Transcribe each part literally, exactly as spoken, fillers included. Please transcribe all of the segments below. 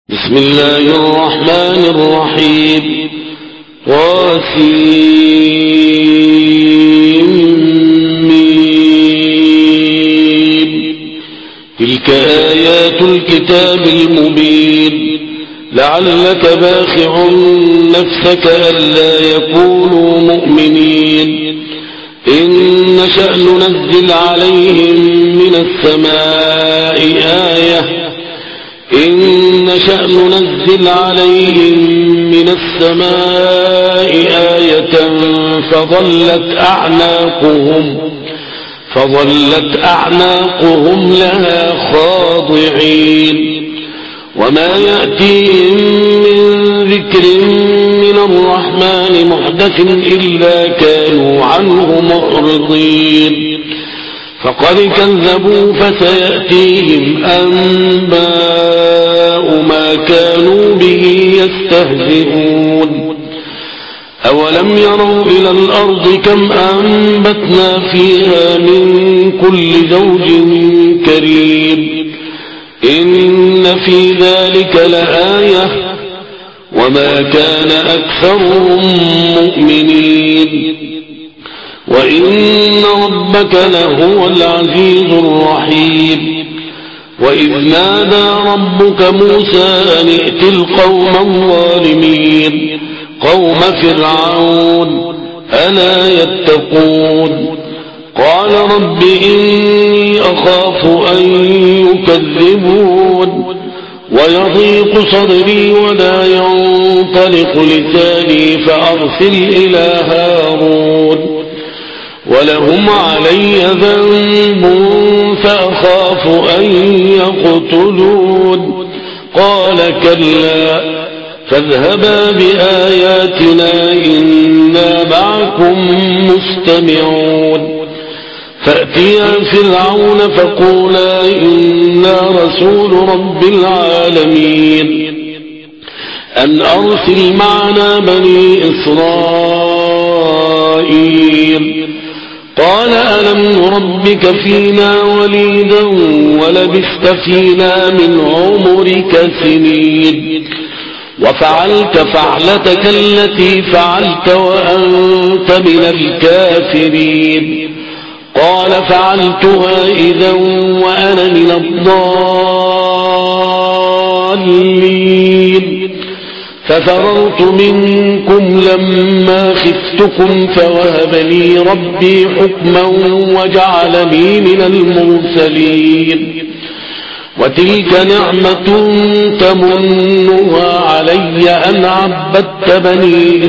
بسم الله الرحمن الرحيم. وسيم تلك آيات الكتاب المبين لعلك باخع نفسك ألا يكونوا مؤمنين إن نشأ ننزل عليهم من السماء آية إن نشأ ننزل عليهم من السماء آية فظلت أعناقهم فظلت أعناقهم لها خاضعين وما يأتيهم من ذكر من الرحمن محدث إلا كانوا عنه معرضين فقد كذبوا فسيأتيهم أنباء ما كانوا به يستهزئون أولم يروا إلى الأرض كم أنبتنا فيها من كل زوج كريم إن في ذلك لآية وما كان أكثرهم مؤمنين وإن ربك لهو العزيز الرحيم وإذ نادى ربك موسى أن ائت القوم الظالمين قوم فرعون ألا يتقون قال رب إني أخاف أن يكذبون ويضيق صدري ولا ينطلق لساني فأرسل إلى هارون ولهم علي ذنب فأخاف أن يقتلون قال كلا فاذهبا بآياتنا إنا معكم مستمعون فأتيا فرعون فقولا إنا رسول رب العالمين أن أرسل معنا بني إسرائيل قال ألم نربك فينا وليدا ولبثت فينا من عمرك سنين وفعلت فعلتك التي فعلت وأنت من الكافرين قال فعلتها إذا وأنا من الضالين ففررت منكم لما خفتكم فوهب لي ربي حكما وجعلني من المرسلين وتلك نعمة تمنها علي أن عبدت بني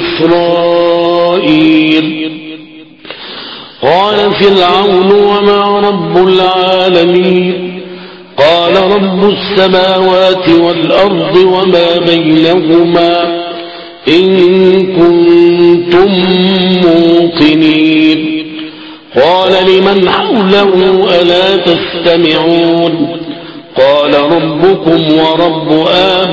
إسرائيل قال فرعون وما رب العالمين قال رب السماوات والأرض وما بينهما إن كنتم موقنين قال لمن حوله ألا تستمعون قال ربكم ورب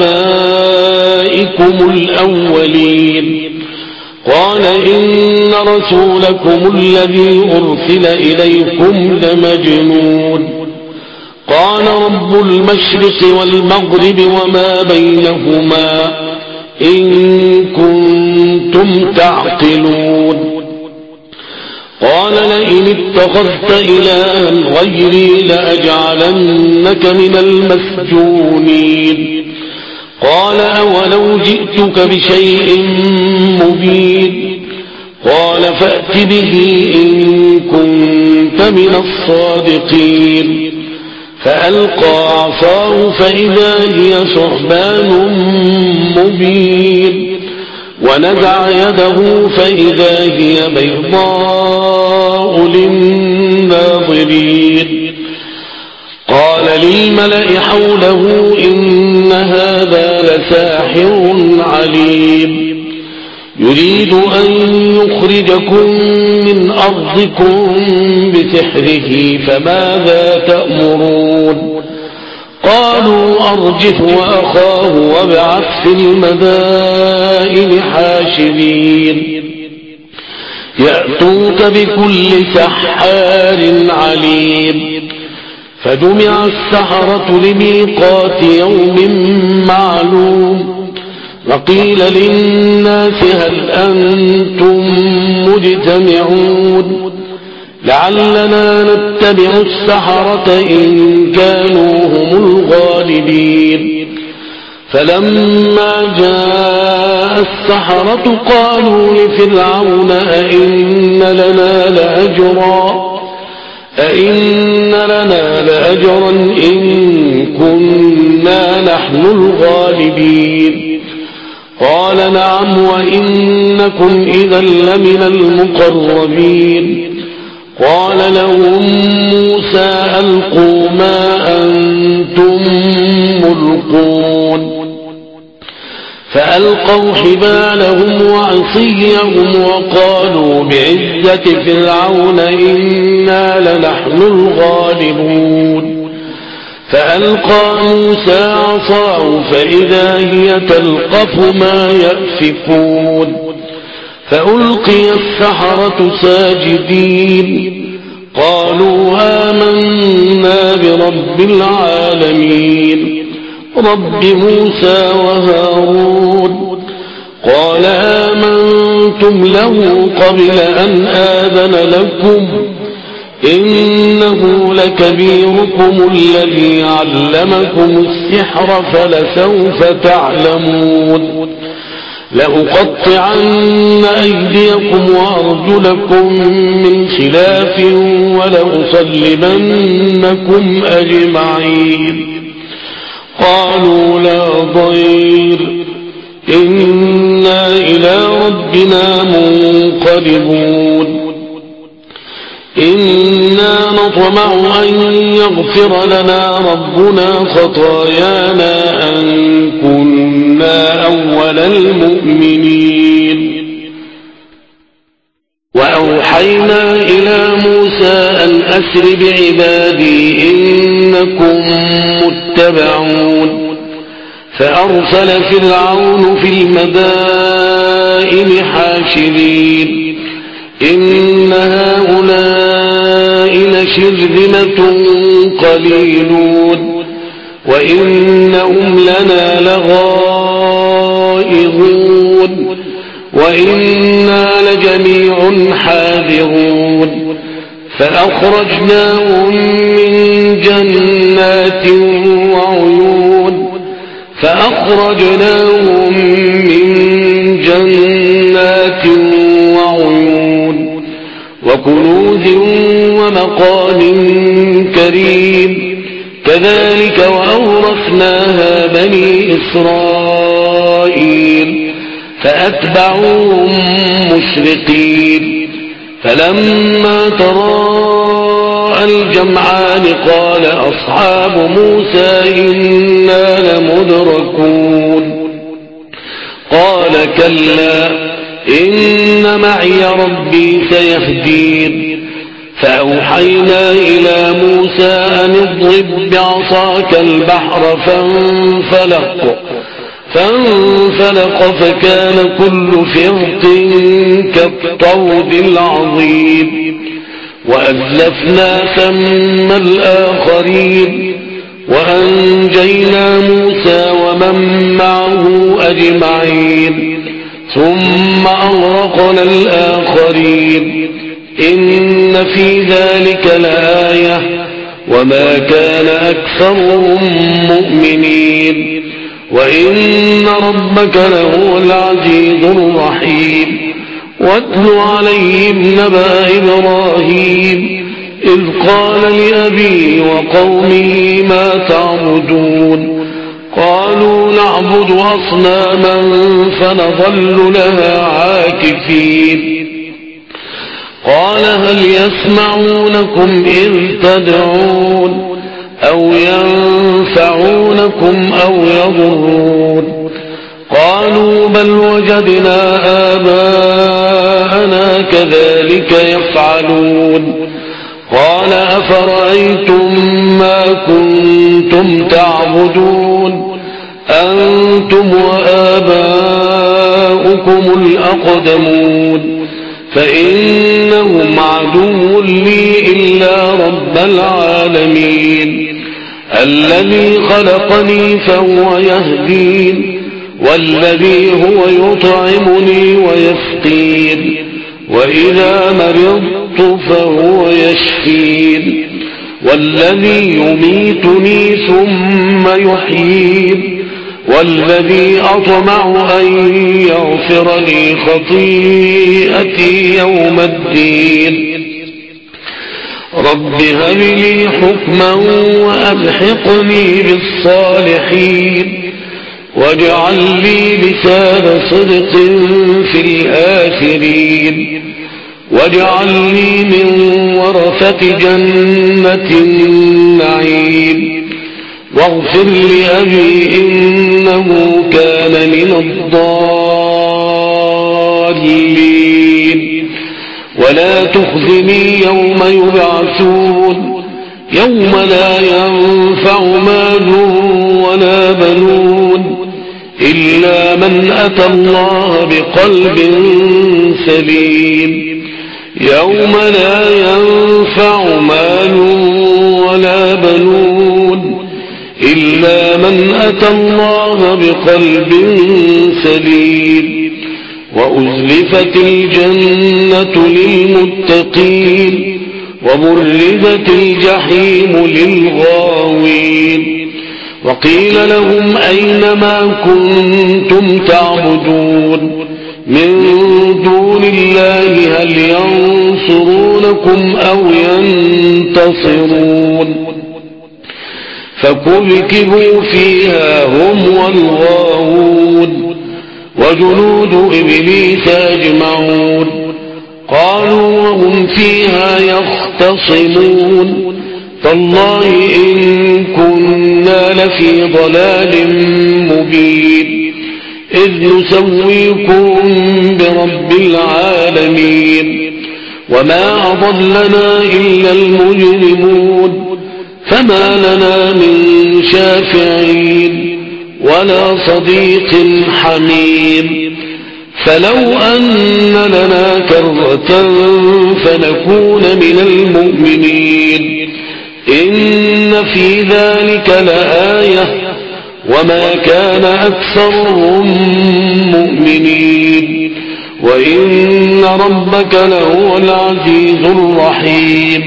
آبائكم الأولين قال إن رسولكم الذي أرسل إليكم لمجنون قال رب المشرق والمغرب وما بينهما إن كنتم تعقلون قال لئن اتخذت إلها غيري لأجعلنك من المسجونين قال أولو جئتك بشيء مبين قال فأت به إن كنت من الصادقين فألقى عصاه فإذا هي ثعبان مبين ونزع يده فإذا هي بيضاء للناظرين قال للملأ حوله إن هذا لساحر عليم يريد أن يخرجكم من أرضكم بسحره فماذا تأمرون قالوا أرجه وأخاه وابعث في المدائن حاشرين يأتوك بكل سحار عليم فجمع السحرة لميقات يوم معلوم وقيل للناس هل أنتم مجتمعون لعلنا نتبع السحرة إن كانوا هم الغالبين فلما جاء السحرة قالوا لفرعون أئن لنا لأجرا أئن لنا لأجرا إن كنا نحن الغالبين قال نعم وإنكم إذا لمن المقربين قال لهم موسى ألقوا ما أنتم ملقون فألقوا حبالهم وعصيهم وقالوا بعزة فرعون إنا لنحن الغالبون فألقى موسى عصاه فإذا هي تلقف ما يأفكون فألقي السحرة ساجدين قالوا آمنا برب العالمين رب موسى وهارون قال آمنتم له قبل أن آذن لكم إنه لكبيركم الذي علمكم السحر فلسوف تعلمون لأقطعن أيديكم وأرجلكم من خلاف ولأصلبنكم أجمعين قالوا لا ضير إنا إلى ربنا منقلبون إنا نطمع أن يغفر لنا ربنا خطايانا أن كنا أول المؤمنين وأوحينا إلى موسى أن أسر بعبادي إنكم متبعون فأرسل فرعون في المدائن حاشرين إن هؤلاء لشرذمة قليلون وإنهم لنا لغائظون وإنا لجميع حاذرون فأخرجناهم من جنات وعيون فأخرجناهم من جنات وعيون وكنوز ومقام كريم كذلك وأورثناها بني إسرائيل فأتبعوهم مشرقين فلما تراءى الجمعان قال أصحاب موسى إنا لمدركون قال كلا إن معي ربي سيهدين فأوحينا إلى موسى أن اضرب بعصاك البحر فانفلق فانفلق فكان كل فرق كالطود العظيم وأزلفنا ثم الآخرين وأنجينا موسى ومن معه أجمعين ثم أغرقنا الآخرين إن في ذلك لآية وما كان أكثرهم مؤمنين وإن ربك لهو العزيز الرحيم واتل عليهم نبأ إبراهيم إذ قال لأبيه وقومه ما تعبدون قالوا نعبد أصناما فنظل لها عاكفين قال هل يسمعونكم إذ تدعون أو ينفعونكم أو يضرون قالوا بل وجدنا آباءنا كذلك يفعلون قال أفرأيتم ما كنتم تعبدون أنتم وآباؤكم الأقدمون فإن إنهم عدو لي إلا رب العالمين الذي خلقني فهو يهدين والذي هو يطعمني ويسقين وإذا مرضت فهو يشفين والذي يميتني ثم يحيين والذي أطمع أن يغفر لي خطيئتي يوم الدين رب هب لي حكما وألحقني بالصالحين واجعل لي لسان صدق في الآخرين واجعلني من ورثة جنة النعيم واغفر لأبي إنه كان من الضالين ولا تخزني يوم يبعثون يوم لا ينفع مال ولا بنون إلا من أتى الله بقلب سليم يوم لا ينفع مال ولا بنون إلا من أتى الله بقلب سليم وأزلفت الجنة للمتقين وبرزت الجحيم للغاوين وقيل لهم أين ما كنتم تعبدون من دون الله هل ينصرونكم أو ينتصرون فكبكبوا فيها هم والغاوون وجنود إبليس أجمعون قالوا وهم فيها يختصمون تالله إن كنا لفي ضلال مبين إذ نسويكم برب العالمين وما أضلنا إلا المجرمون فما لنا من شافعين ولا صديق حميم فلو أن لنا كرة فنكون من المؤمنين إن في ذلك لآية وما كان أكثرهم مؤمنين وإن ربك لهو العزيز الرحيم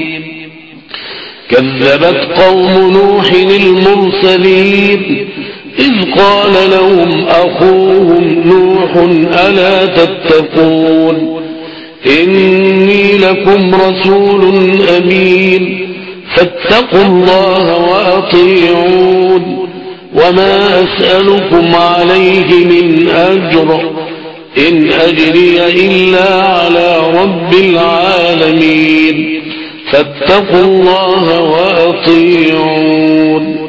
كذبت قوم نوح المرسلين إذ قال لهم أخوهم نوح ألا تتقون إني لكم رسول أمين فاتقوا الله وأطيعون وما أسألكم عليه من أجر إن أجري إلا على رب العالمين فاتقوا الله وأطيعون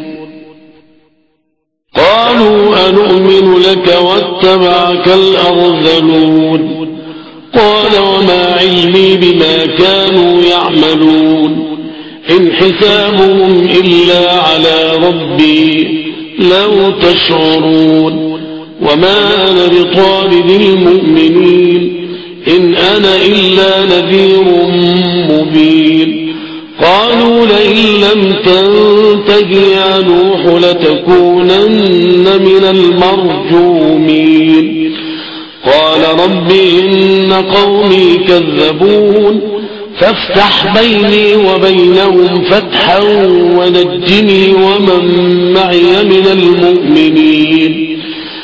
قالوا أنؤمن لك واتبعك الأرذلون قال وما علمي بما كانوا يعملون إن حسابهم إلا على ربي لو تشعرون وما أنا بطارد المؤمنين إن أنا إلا نذير مبين قالوا لئن لم تنته يا نوح لتكونن من المرجومين قال رب إن قومي كذبون فافتح بيني وبينهم فتحا ونجني ومن معي من المؤمنين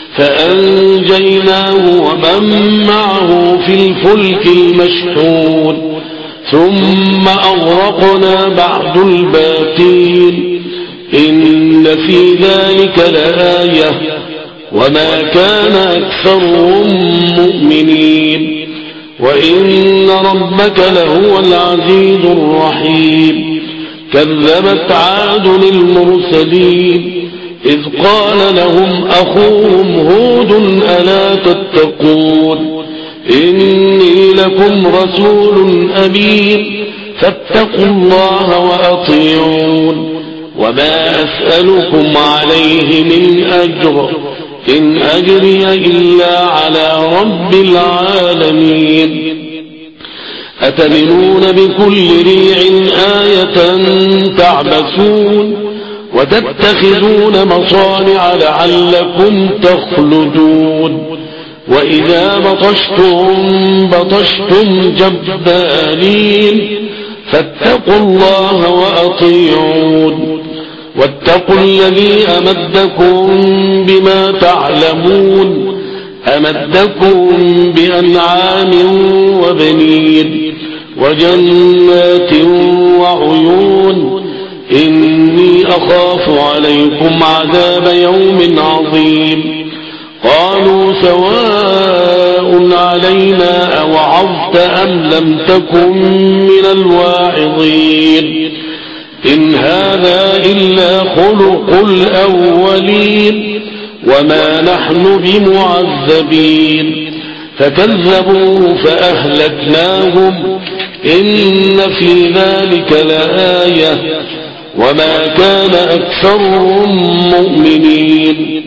فأنجيناه ومن معه في الفلك المشحون ثم أغرقنا بعد الباقين إن في ذلك لآية وما كان أكثرهم مؤمنين وإن ربك لهو العزيز الرحيم كذبت عاد المرسلين إذ قال لهم أخوهم هود ألا تتقون إني لكم رسول أمين فاتقوا الله وأطيعون وما أسألكم عليه من أجر إن أجري إلا على رب العالمين أتبنون بكل ريع آية تعبثون وتتخذون مصانع لعلكم تخلدون وإذا بطشتم بطشتم جبارين فاتقوا الله وأطيعون واتقوا الذي أمدكم بما تعلمون أمدكم بأنعام وبنين وجنات وعيون إني أخاف عليكم عذاب يوم عظيم قالوا سواء علينا أوعظت أم لم تكن من الواعظين إن هذا إلا خلق الأولين وما نحن بمعذبين فكذبوا فأهلكناهم إن في ذلك لآية وما كان أكثرهم مؤمنين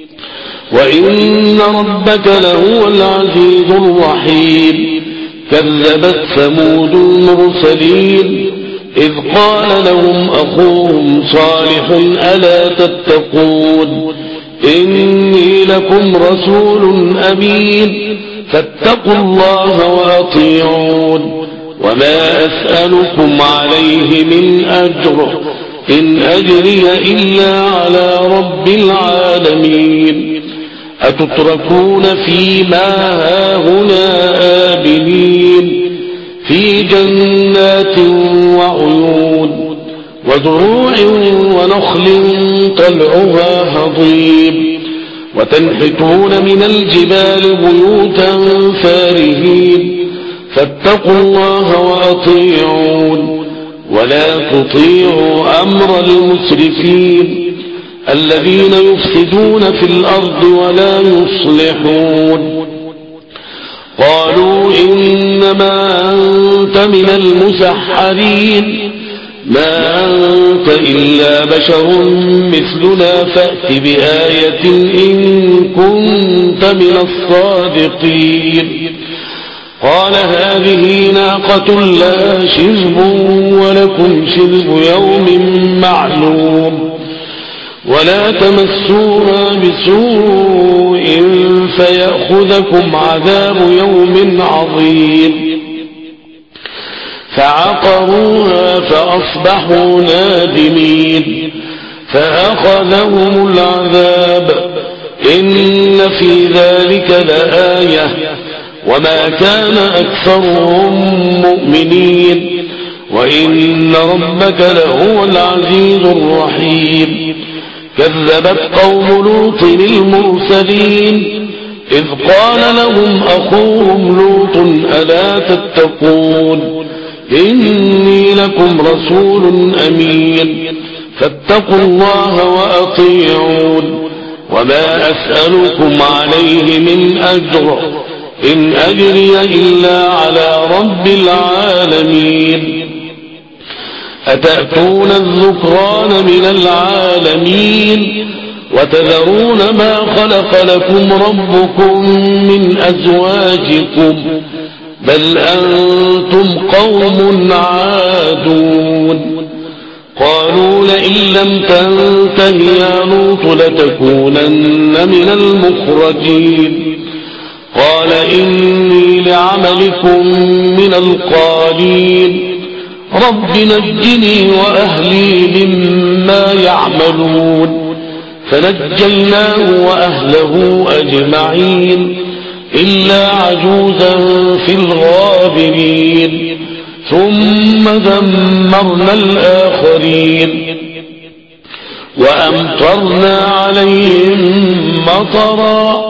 وإن ربك لهو العزيز الرحيم كذبت ثمود المرسلين إذ قال لهم أخوهم صالح ألا تتقون إني لكم رسول أمين فاتقوا الله وأطيعون وما أسألكم عليه من أجر إن أجري إلا على رب العالمين أتتركون فيما هاهنا آمنين في جنات وعيون وزروع ونخل طلعها هضيم وتنحتون من الجبال بيوتا فارهين فاتقوا الله وأطيعون ولا تطيعوا أمر المسرفين الذين يفسدون في الأرض ولا يصلحون قالوا إنما أنت من المسحرين ما أنت إلا بشر مثلنا فأت بآية إن كنت من الصادقين قال هذه ناقة لها شرب ولكم شرب يوم معلوم ولا تمسوها بسوء فيأخذكم عذاب يوم عظيم فعقروها فأصبحوا نادمين فأخذهم العذاب إن في ذلك لآية وما كان أكثرهم مؤمنين وإن ربك لهو العزيز الرحيم كذبت قوم لوط المرسلين إذ قال لهم أخوهم لوط ألا تتقون إني لكم رسول أمين فاتقوا الله وأطيعون وما أسألكم عليه من أجر إن أجري إلا على رب العالمين أتأتون الذكران من العالمين وتذرون ما خلق لكم ربكم من أزواجكم بل أنتم قوم عادون قالوا لئن لم تنته يا لوط لتكونن من المخرجين قال إني لعملكم من القالين رب نجني وأهلي مما يعملون فنجيناه وأهله أجمعين إلا عجوزا في الغابرين ثم دمرنا الآخرين وأمطرنا عليهم مطرا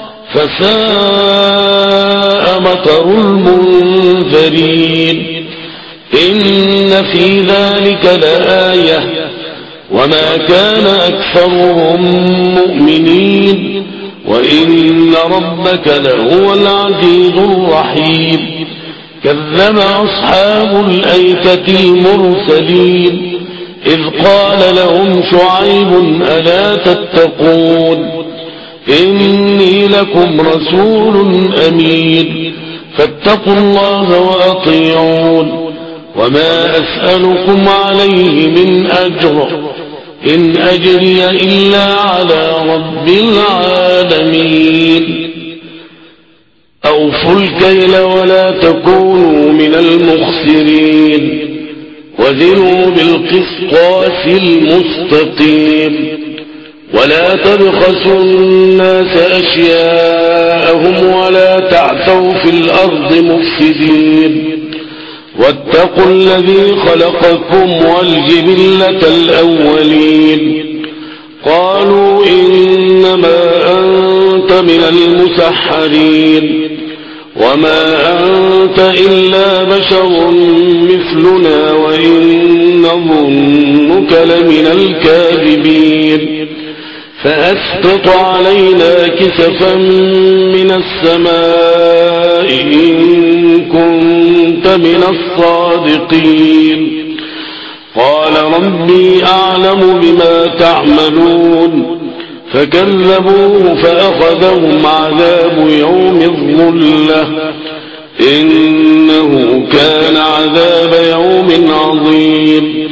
فساء مطر المنذرين إن في ذلك لآية وما كان أكثرهم مؤمنين وإن ربك لهو العزيز الرحيم كذب أصحاب الأيكة المرسلين إذ قال لهم شعيب ألا تتقون إني لكم رسول أمين فاتقوا الله وأطيعون وما أسألكم عليه من أجر إن أجري إلا على رب العالمين أوفوا الكيل ولا تكونوا من المخسرين وزنوا بالقسطاس المستقيم ولا تبخسوا الناس أشياءهم ولا تعثوا في الأرض مفسدين واتقوا الذي خلقكم والجبلة الأولين قالوا إنما أنت من المسحرين وما أنت إلا بشر مثلنا وإن نظنك لمن الكاذبين فأسقط علينا كسفا من السماء إن كنت من الصادقين قال ربي أعلم بما تعملون فكذبوه فأخذهم عذاب يوم الظلة إنه كان عذاب يوم عظيم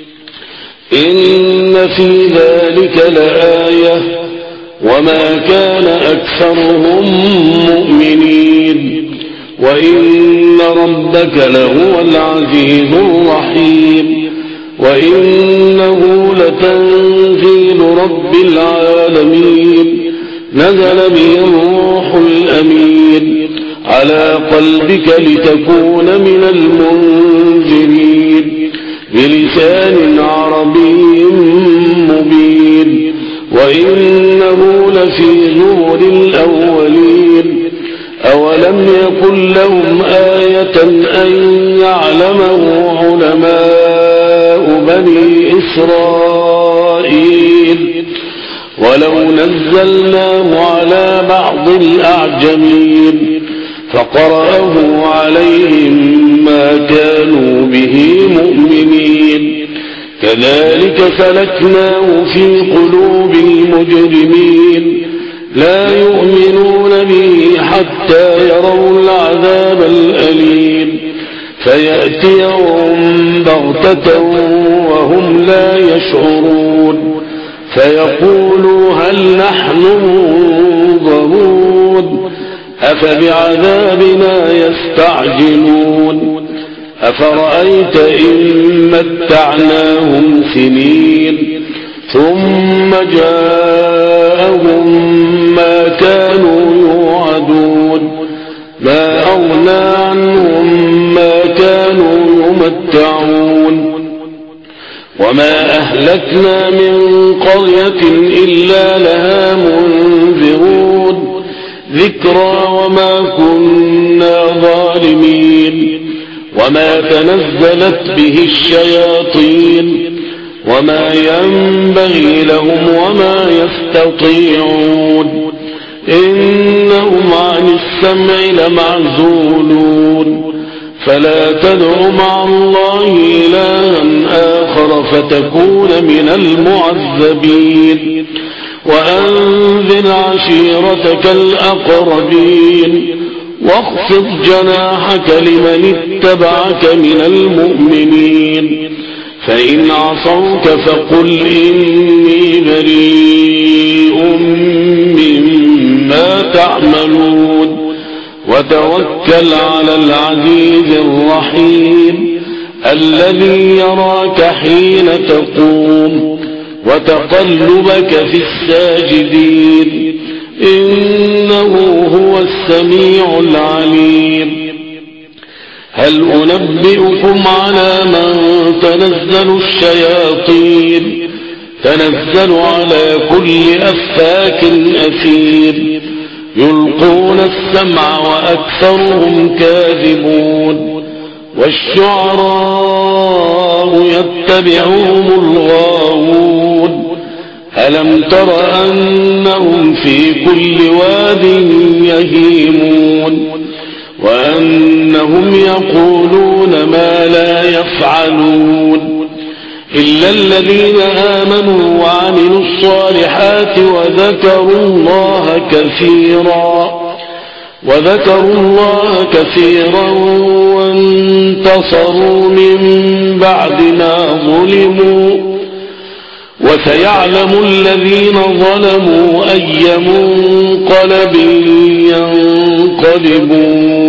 إن في ذلك لآية وما كان أكثرهم مؤمنين وإن ربك لهو العزيز الرحيم وإنه لتنزيل رب العالمين نزل به الروح الأمين على قلبك لتكون من المنذرين بلسان عربي مبين وإنه لفي زبر الأولين أولم يكن لهم آية أن يعلمه علماء بني إسرائيل ولو نزلناه على بعض الأعجمين فقرأه عليهم ما كانوا به مؤمنين كذلك سلكناه في قلوب المجرمين لا يؤمنون به حتى يروا العذاب الأليم فيأتيهم بغتة وهم لا يشعرون فيقولوا هل نحن منظرون أفبعذابنا يستعجلون أفرأيت إن متعناهم سنين ثم جاءهم ما كانوا يوعدون ما أغنى عنهم ما كانوا يمتعون وما أهلكنا من قرية إلا لها منذرون ذكرى وما كنا ظالمين وما تنزلت به الشياطين وما ينبغي لهم وما يستطيعون إنهم عن السمع لمعزولون فلا تدع مع الله إلها آخر فتكون من المعذبين وأنذر عشيرتك الأقربين واخفض جناحك لمن اتبعك من المؤمنين فإن عصوك فقل إني بريء مما تعملون وتوكل على العزيز الرحيم الذي يراك حين تقوم وتقلبك في الساجدين إنه هو السميع العليم هل أنبئكم على من تنزل الشياطين تنزل على كل أفاك أثيم يلقون السمع وأكثرهم كاذبون والشعراء يتبعهم الغاوون ألم تر أنهم في كل واد يهيمون وأنهم يقولون ما لا يفعلون إلا الذين آمنوا وعملوا الصالحات وذكروا الله كثيرا وذكروا الله كثيرا وانتصروا من بعد ما ظلموا وسيعلم الذين ظلموا أي منقلب ينقلبون